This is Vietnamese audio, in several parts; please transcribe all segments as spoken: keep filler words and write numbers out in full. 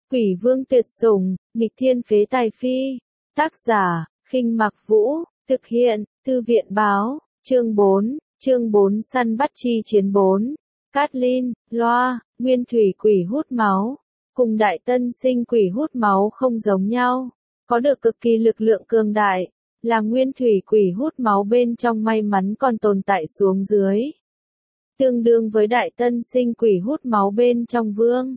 Quỷ vương tuyệt sủng, nghịch thiên phế tài phi. Tác giả, Khinh Mặc Vũ, thực hiện, Thư viện báo, chương bốn, chương bốn săn bắt chi chiến bốn. Caitlyn, Loa, nguyên thủy quỷ hút máu, cùng đại tân sinh quỷ hút máu không giống nhau, có được cực kỳ lực lượng cường đại, là nguyên thủy quỷ hút máu bên trong may mắn còn tồn tại xuống dưới. Tương đương với đại tân sinh quỷ hút máu bên trong vương.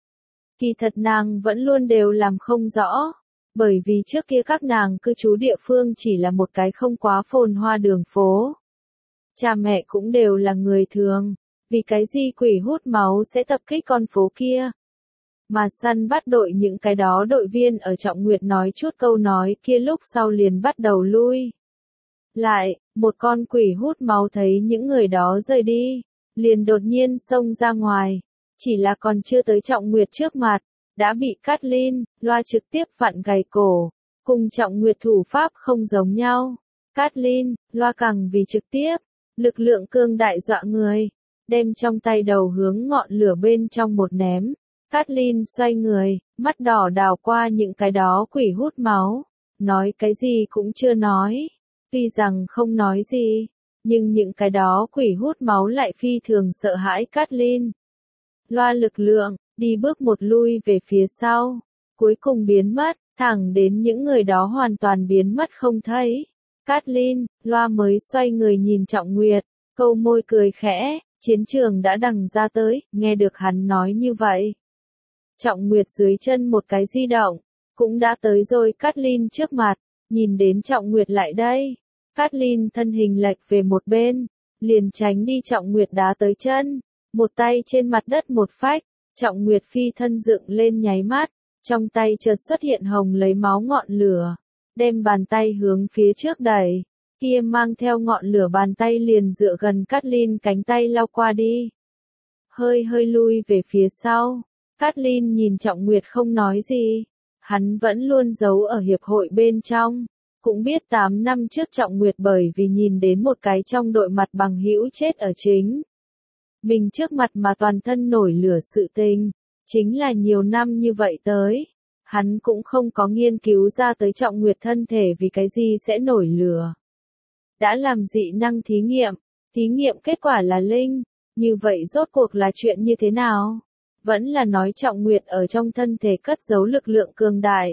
Kỳ thật nàng vẫn luôn đều làm không rõ, bởi vì trước kia các nàng cư trú địa phương chỉ là một cái không quá phồn hoa đường phố. Cha mẹ cũng đều là người thường, vì cái gì quỷ hút máu sẽ tập kích con phố kia. Mà săn bắt đội những cái đó đội viên ở Trọng Nguyệt nói chút câu nói kia lúc sau liền bắt đầu lui. Lại, một con quỷ hút máu thấy những người đó rời đi, liền đột nhiên xông ra ngoài. Chỉ là còn chưa tới Trọng Nguyệt trước mặt, đã bị Caitlyn, Loa trực tiếp vặn gãy cổ. Cùng Trọng Nguyệt thủ pháp không giống nhau. Caitlyn, Loa càng vì trực tiếp, lực lượng cương đại dọa người, đem trong tay đầu hướng ngọn lửa bên trong một ném. Caitlyn xoay người, mắt đỏ đảo qua những cái đó quỷ hút máu, nói cái gì cũng chưa nói. Tuy rằng không nói gì, nhưng những cái đó quỷ hút máu lại phi thường sợ hãi Caitlyn. Loa lực lượng, đi bước một lui về phía sau, cuối cùng biến mất, thẳng đến những người đó hoàn toàn biến mất không thấy. Caitlyn, Loa mới xoay người nhìn Trọng Nguyệt, câu môi cười khẽ, chiến trường đã đằng ra tới, nghe được hắn nói như vậy. Trọng Nguyệt dưới chân một cái di động, cũng đã tới rồi Caitlyn trước mặt, nhìn đến Trọng Nguyệt lại đây. Caitlyn thân hình lệch về một bên, liền tránh đi Trọng Nguyệt đá tới chân, một tay trên mặt đất một phách, Trọng Nguyệt phi thân dựng lên nháy mắt, trong tay chợt xuất hiện hồng lấy máu ngọn lửa, đem bàn tay hướng phía trước đẩy, kia mang theo ngọn lửa bàn tay liền dựa gần Caitlyn cánh tay lao qua đi. Hơi hơi lui về phía sau. Caitlyn nhìn Trọng Nguyệt không nói gì, hắn vẫn luôn giấu ở hiệp hội bên trong, cũng biết tám năm trước Trọng Nguyệt bởi vì nhìn đến một cái trong đội mặt bằng hữu chết ở chính mình trước mặt mà toàn thân nổi lửa sự tình, chính là nhiều năm như vậy tới, hắn cũng không có nghiên cứu ra tới Trọng Nguyệt thân thể vì cái gì sẽ nổi lửa. Đã làm dị năng thí nghiệm, thí nghiệm kết quả là linh, như vậy rốt cuộc là chuyện như thế nào? Vẫn là nói Trọng Nguyệt ở trong thân thể cất giấu lực lượng cường đại.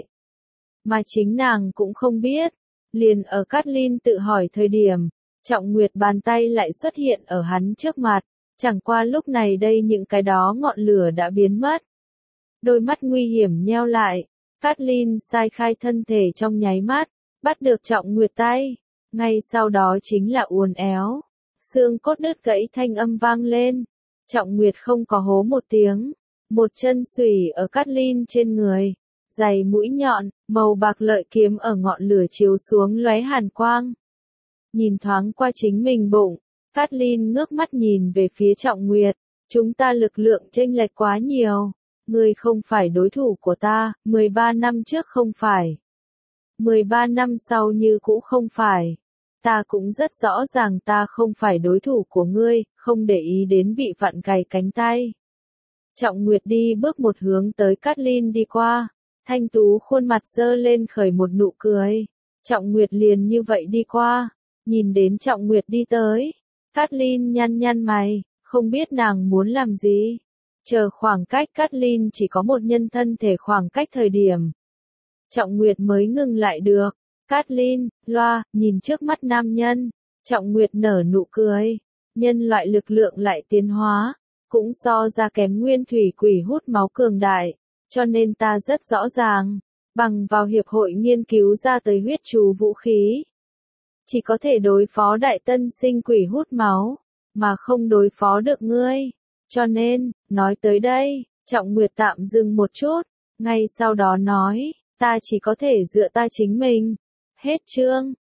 Mà chính nàng cũng không biết. Liền ở Caitlyn tự hỏi thời điểm, Trọng Nguyệt bàn tay lại xuất hiện ở hắn trước mặt. Chẳng qua lúc này đây những cái đó ngọn lửa đã biến mất. Đôi mắt nguy hiểm nheo lại. Caitlyn sai khai thân thể trong nháy mắt, bắt được Trọng Nguyệt tay. Ngay sau đó chính là uốn éo. Xương cốt đứt gãy thanh âm vang lên. Trọng Nguyệt không có hố một tiếng. Một chân xùy ở Caitlyn trên người, dày mũi nhọn, màu bạc lợi kiếm ở ngọn lửa chiếu xuống lóe hàn quang. Nhìn thoáng qua chính mình bụng, Caitlyn ngước mắt nhìn về phía Trọng Nguyệt, chúng ta lực lượng chênh lệch quá nhiều, ngươi không phải đối thủ của ta, mười ba năm trước không phải. mười ba năm sau như cũ không phải. Ta cũng rất rõ ràng ta không phải đối thủ của ngươi, không để ý đến bị vặn gãy cánh tay. Trọng Nguyệt đi bước một hướng tới Caitlyn đi qua, thanh tú khuôn mặt dơ lên khởi một nụ cười. Trọng Nguyệt liền như vậy đi qua, nhìn đến Trọng Nguyệt đi tới, Caitlyn nhăn nhăn mày, không biết nàng muốn làm gì. Chờ khoảng cách Caitlyn chỉ có một nhân thân thể khoảng cách thời điểm. Trọng Nguyệt mới ngừng lại được. Caitlyn, Loa, nhìn trước mắt nam nhân, Trọng Nguyệt nở nụ cười, nhân loại lực lượng lại tiến hóa. Cũng so ra kém nguyên thủy quỷ hút máu cường đại, cho nên ta rất rõ ràng, bằng vào hiệp hội nghiên cứu ra tới huyết trù vũ khí. Chỉ có thể đối phó đại tân sinh quỷ hút máu, mà không đối phó được ngươi. Cho nên, nói tới đây, Trọng Nguyệt tạm dừng một chút, ngay sau đó nói, ta chỉ có thể dựa ta chính mình. Hết chương.